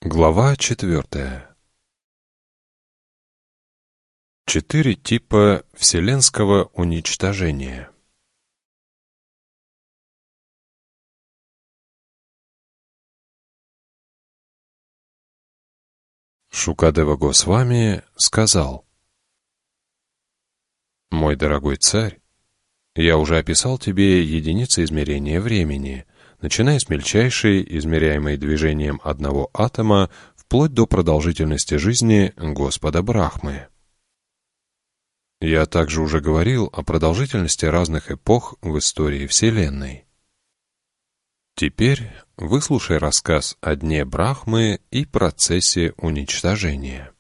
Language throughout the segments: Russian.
Глава 4. 4 типа вселенского уничтожения. Шукадева Госвами сказал: «Мой дорогой царь, я уже описал тебе единицы измерения времени, начиная с мельчайшей, измеряемой движением одного атома, вплоть до продолжительности жизни Господа Брахмы. Я также уже говорил о продолжительности разных эпох в истории Вселенной. Теперь выслушай рассказ о дне Брахмы и процессе уничтожения.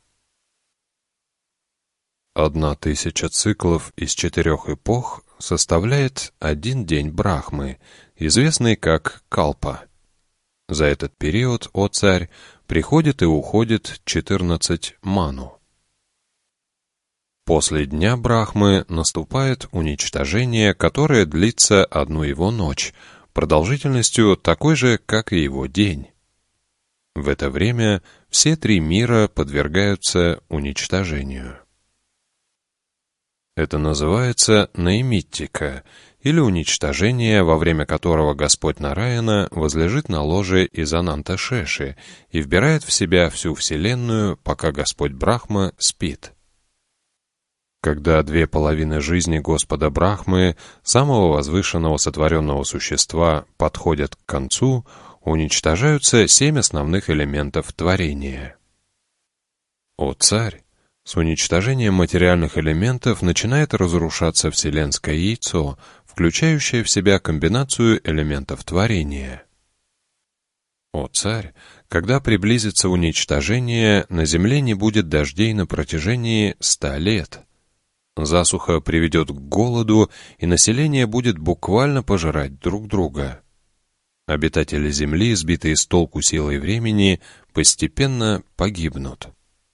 1000 циклов из 4 эпох составляет один день Брахмы, известный как Калпа. За этот период, о царь, приходит и уходит 14 ману. После дня Брахмы наступает уничтожение, которое длится одну его ночь, продолжительностью такой же, как и его день. В это время все 3 мира подвергаются уничтожению. Это называется наимиттика, или уничтожение, во время которого Господь Нараяна возлежит на ложе из Ананта-Шеши и вбирает в себя всю Вселенную, пока Господь Брахма спит. Когда 2 половины жизни Господа Брахмы, самого возвышенного сотворенного существа, подходят к концу, уничтожаются 7 основных элементов творения. О царь! С уничтожением материальных элементов начинает разрушаться вселенское яйцо, включающее в себя комбинацию элементов творения. О царь! Когда приблизится уничтожение, на земле не будет дождей на протяжении 100 лет. Засуха приведет к голоду, и население будет буквально пожирать друг друга. Обитатели Земли, сбитые с толку силой времени, постепенно погибнут.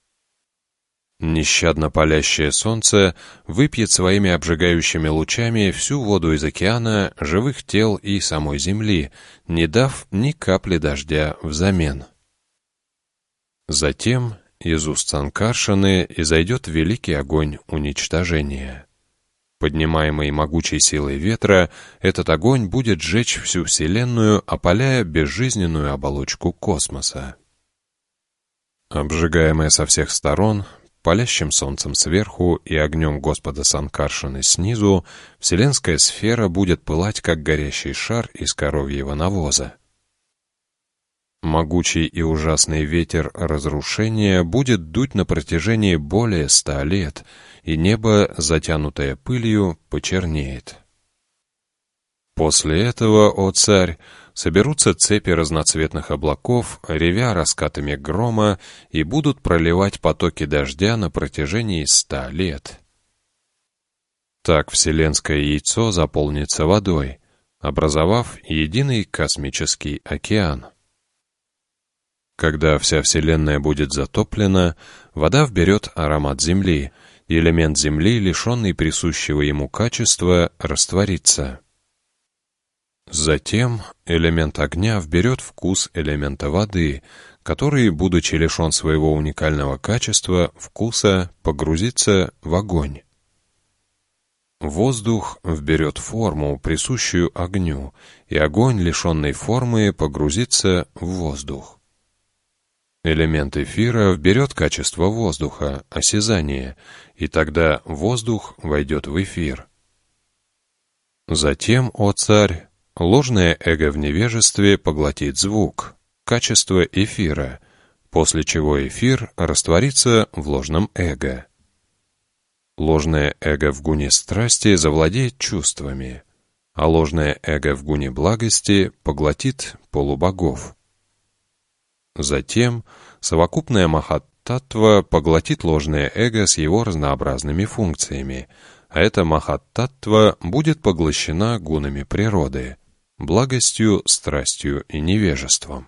Нещадно палящее солнце выпьет своими обжигающими лучами всю воду из океана, живых тел и самой Земли, не дав ни капли дождя взамен. Затем из уст Санкаршаны изойдет великий огонь уничтожения. Поднимаемый могучей силой ветра, этот огонь будет сжечь всю Вселенную, опаляя безжизненную оболочку космоса. Обжигаемая со всех сторон, палящим солнцем сверху и огнем Господа Санкаршаны снизу, вселенская сфера будет пылать, как горящий шар из коровьего навоза. Могучий и ужасный ветер разрушения будет дуть на протяжении более 100 лет, и небо, затянутое пылью, почернеет. После этого, о царь, соберутся цепи разноцветных облаков, ревя раскатами грома, и будут проливать потоки дождя на протяжении 100 лет. Так вселенское яйцо заполнится водой, образовав единый космический океан. Когда вся Вселенная будет затоплена, вода вберет аромат Земли, и элемент Земли, лишенный присущего ему качества, растворится. Затем элемент огня вберет вкус элемента воды, который, будучи лишен своего уникального качества, вкуса, погрузится в огонь. Воздух вберет форму, присущую огню, и огонь, лишенный формы, погрузится в воздух. Элемент эфира вберет качество воздуха, осязание, и тогда воздух войдет в эфир. Затем, о царь, ложное эго в невежестве поглотит звук, качество эфира, после чего эфир растворится в ложном эго. Ложное эго в гуне страсти завладеет чувствами, а ложное эго в гуне благости поглотит полубогов. Затем совокупная Махат-таттва поглотит ложное эго с его разнообразными функциями, а эта Махат-таттва будет поглощена гунами природы, благостью, страстью и невежеством.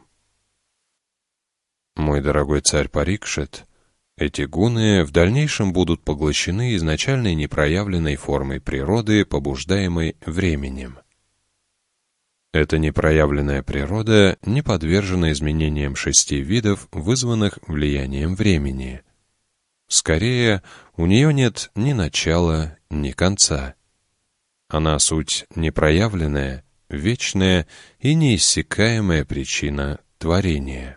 Мой дорогой царь Парикшит, эти гуны в дальнейшем будут поглощены изначальной непроявленной формой природы, побуждаемой временем. Эта непроявленная природа не подвержена изменениям 6 видов, вызванных влиянием времени. Скорее, у нее нет ни начала, ни конца. Она суть непроявленная, вечная и неиссякаемая причина творения.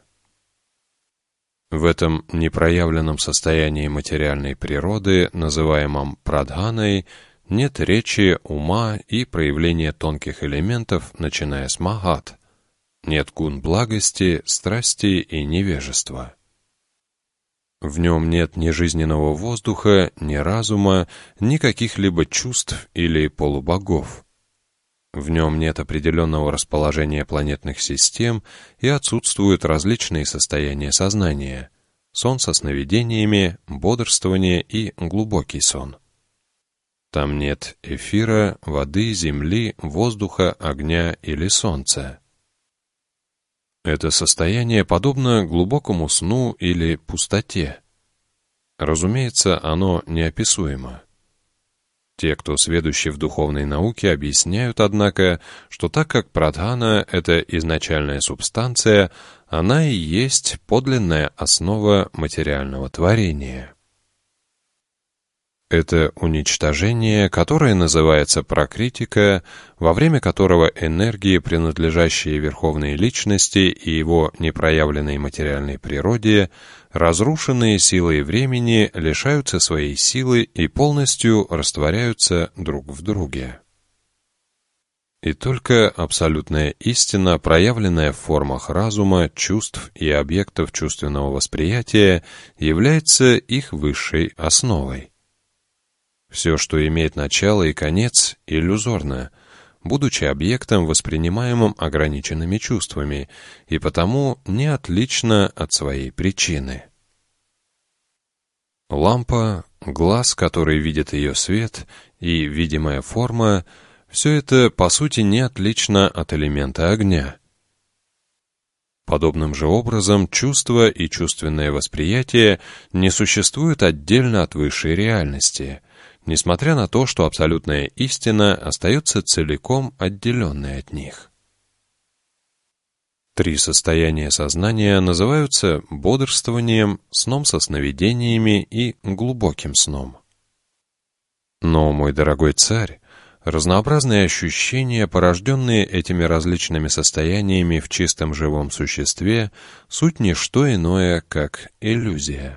В этом непроявленном состоянии материальной природы, называемом прадханой, нет речи, ума и проявления тонких элементов, начиная с магат. Нет гун благости, страсти и невежества. В нем нет ни жизненного воздуха, ни разума, ни каких-либо чувств или полубогов. В нем нет определенного расположения планетных систем и отсутствуют различные состояния сознания: сон со сновидениями, бодрствование и глубокий сон. Там нет эфира, воды, земли, воздуха, огня или солнца. Это состояние подобно глубокому сну или пустоте. Разумеется, оно неописуемо. Те, кто сведущи в духовной науке, объясняют, однако, что так как прадхана — это изначальная субстанция, она и есть подлинная основа материального творения. Это уничтожение, которое называется пракритика, во время которого энергии, принадлежащие Верховной Личности и его непроявленной материальной природе, разрушенные силой времени, лишаются своей силы и полностью растворяются друг в друге. И только абсолютная истина, проявленная в формах разума, чувств и объектов чувственного восприятия, является их высшей основой. Все, что имеет начало и конец, иллюзорно, будучи объектом, воспринимаемым ограниченными чувствами, и потому не отлично от своей причины. Лампа, глаз, который видит ее свет, и видимая форма — все это, по сути, не отлично от элемента огня. Подобным же образом чувство и чувственное восприятие не существуют отдельно от высшей реальности, несмотря на то, что абсолютная истина остается целиком отделенной от них. 3 состояния сознания называются бодрствованием, сном со сновидениями и глубоким сном. Но, мой дорогой царь, разнообразные ощущения, порожденные этими различными состояниями в чистом живом существе, суть не что иное, как иллюзия.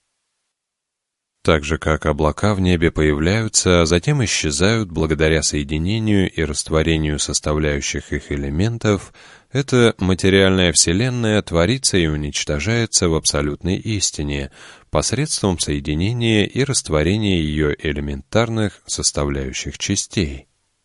Так же, как облака в небе появляются, а затем исчезают благодаря соединению и растворению составляющих их элементов, эта материальная вселенная творится и уничтожается в абсолютной истине посредством соединения и растворения ее элементарных составляющих частей.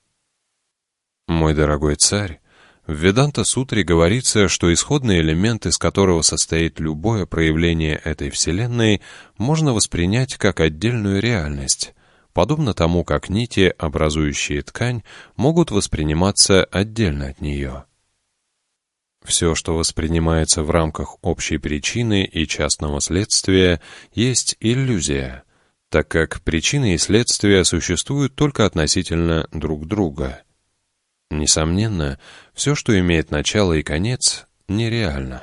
Мой дорогой царь, в Веданта-сутре говорится, что исходный элемент, из которого состоит любое проявление этой Вселенной, можно воспринять как отдельную реальность, подобно тому, как нити, образующие ткань, могут восприниматься отдельно от нее. Все, что воспринимается в рамках общей причины и частного следствия, есть иллюзия, так как причины и следствия существуют только относительно друг друга. Несомненно, все, что имеет начало и конец, нереально.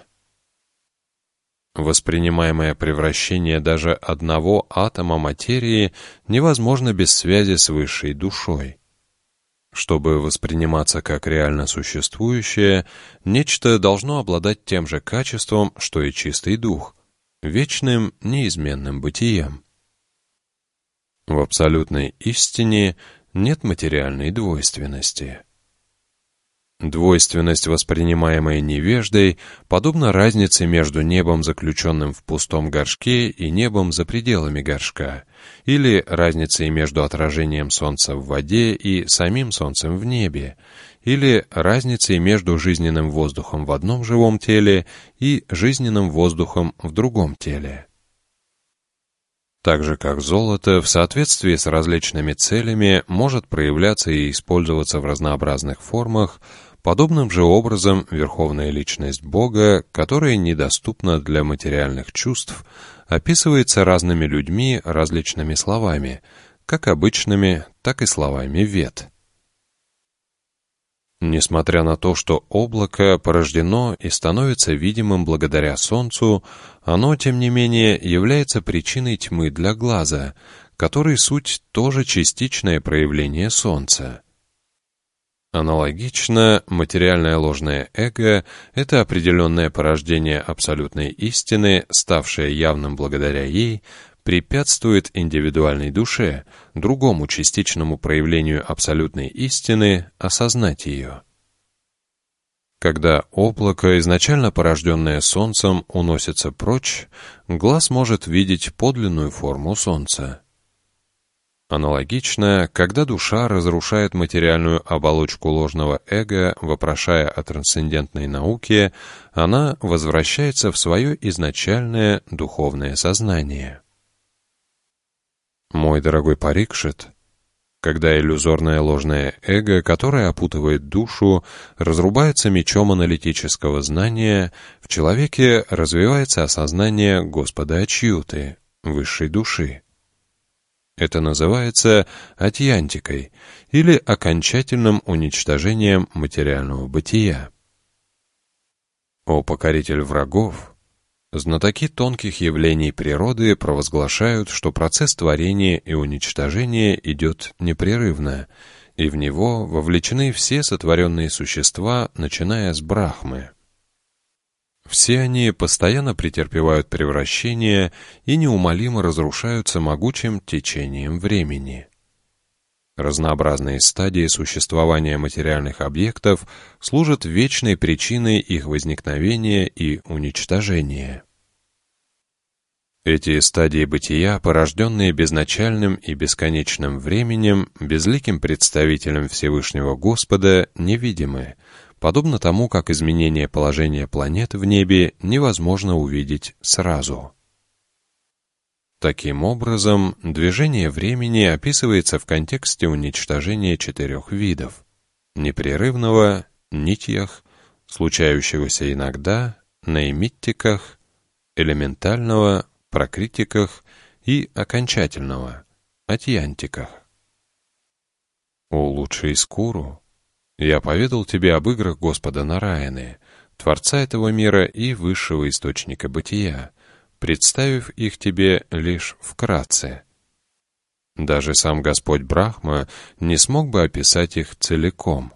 Воспринимаемое превращение даже одного атома материи невозможно без связи с высшей душой. Чтобы восприниматься как реально существующее, нечто должно обладать тем же качеством, что и чистый дух, вечным, неизменным бытием. В абсолютной истине нет материальной двойственности. Двойственность, воспринимаемая невеждой, подобна разнице между небом, заключенным в пустом горшке, и небом за пределами горшка, или разницей между отражением солнца в воде и самим солнцем в небе, или разницей между жизненным воздухом в одном живом теле и жизненным воздухом в другом теле. Так же, как золото в соответствии с различными целями может проявляться и использоваться в разнообразных формах, подобным же образом Верховная Личность Бога, которая недоступна для материальных чувств, описывается разными людьми различными словами, как обычными, так и словами Вед. Несмотря на то, что облако порождено и становится видимым благодаря Солнцу, оно, тем не менее, является причиной тьмы для глаза, который суть тоже частичное проявление Солнца. Аналогично, материальное ложное эго — это определенное порождение абсолютной истины, ставшее явным благодаря ей, препятствует индивидуальной душе, другому частичному проявлению абсолютной истины, осознать ее. Когда облако, изначально порожденное Солнцем, уносится прочь, глаз может видеть подлинную форму Солнца. Аналогично, когда душа разрушает материальную оболочку ложного эго, вопрошая о трансцендентной науке, она возвращается в свое изначальное духовное сознание. Мой дорогой Парикшит, когда иллюзорное ложное эго, которое опутывает душу, разрубается мечом аналитического знания, в человеке развивается осознание Господа Ачьюты, высшей души. Это называется атьянтикой или окончательным уничтожением материального бытия. О покоритель врагов! Знатоки тонких явлений природы провозглашают, что процесс творения и уничтожения идет непрерывно, и в него вовлечены все сотворенные существа, начиная с Брахмы. Все они постоянно претерпевают превращение и неумолимо разрушаются могучим течением времени. Разнообразные стадии существования материальных объектов служат вечной причиной их возникновения и уничтожения. Эти стадии бытия, порожденные безначальным и бесконечным временем, безликим представителем Всевышнего Господа, невидимы, подобно тому, как изменение положения планет в небе невозможно увидеть сразу. Таким образом, движение времени описывается в контексте уничтожения 4 видов — непрерывного, нитьях, случающегося иногда, наимиттиках, элементального, пракритиках и окончательного, атьянтиках. О лучший Скуру! Я поведал тебе об играх Господа Нараяны, Творца этого мира и высшего источника бытия, представив их тебе лишь вкратце. Даже сам Господь Брахма не смог бы описать их целиком.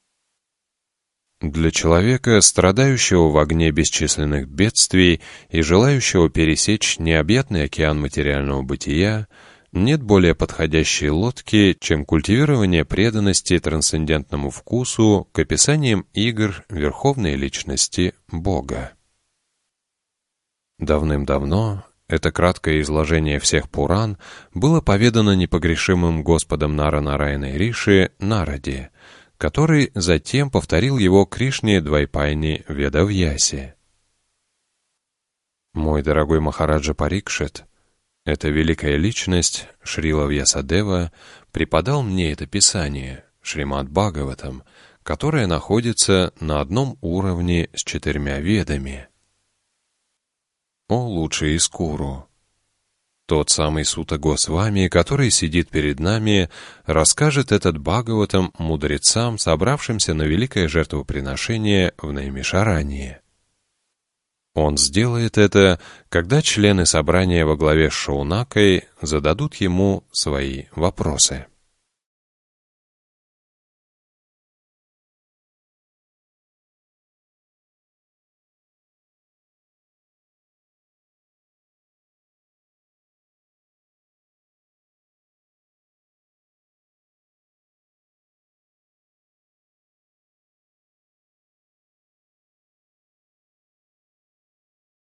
Для человека, страдающего в огне бесчисленных бедствий и желающего пересечь необъятный океан материального бытия, нет более подходящей лодки, чем культивирование преданности трансцендентному вкусу к описаниям игр Верховной Личности Бога. Давным-давно это краткое изложение всех Пуран было поведано непогрешимым Господом Нара-Нараяной Риши Нараде, который затем повторил его Кришне Двайпайни Ведавьясе. Мой дорогой Махараджа Парикшит, эта великая личность, Шрила Вьясадева, преподал мне это писание, Шримад Бхагаватам, которое находится на одном уровне с 4 ведами. О лучший Искуру! Тот самый Сута Госвами, который сидит перед нами, расскажет этот Бхагаватам мудрецам, собравшимся на великое жертвоприношение в Наймишаранье. Он сделает это, когда члены собрания во главе с Шаунакой зададут ему свои вопросы.